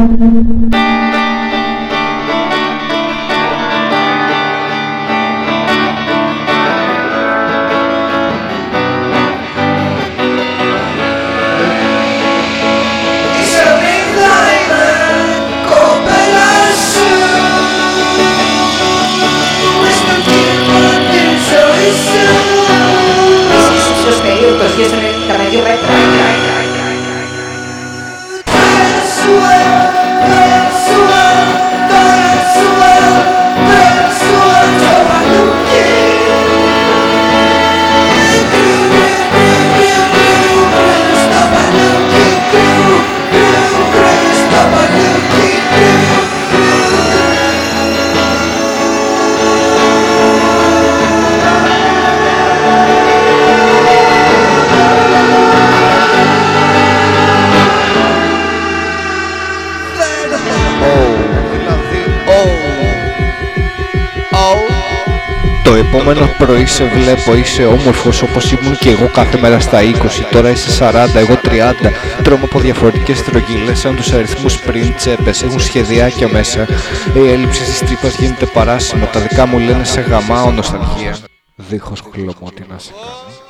Το επόμενο πρωί σε βλέπω, είσαι όμορφος όπως ήμουν και εγώ κάθε μέρα στα 20. Τώρα είσαι 40, εγώ 30. Τρώμε από διαφορετικές στρογγυλές, σαν τους αριθμούς πριν τσέπες. Έχουν σχεδιάκια μέσα. Η έλλειψη της τρύπας γίνεται παράσιμο. Τα δικά μου λένε σε γαμάω νοσταλγία. Δίχως χλωμό, τι να σε κάνω.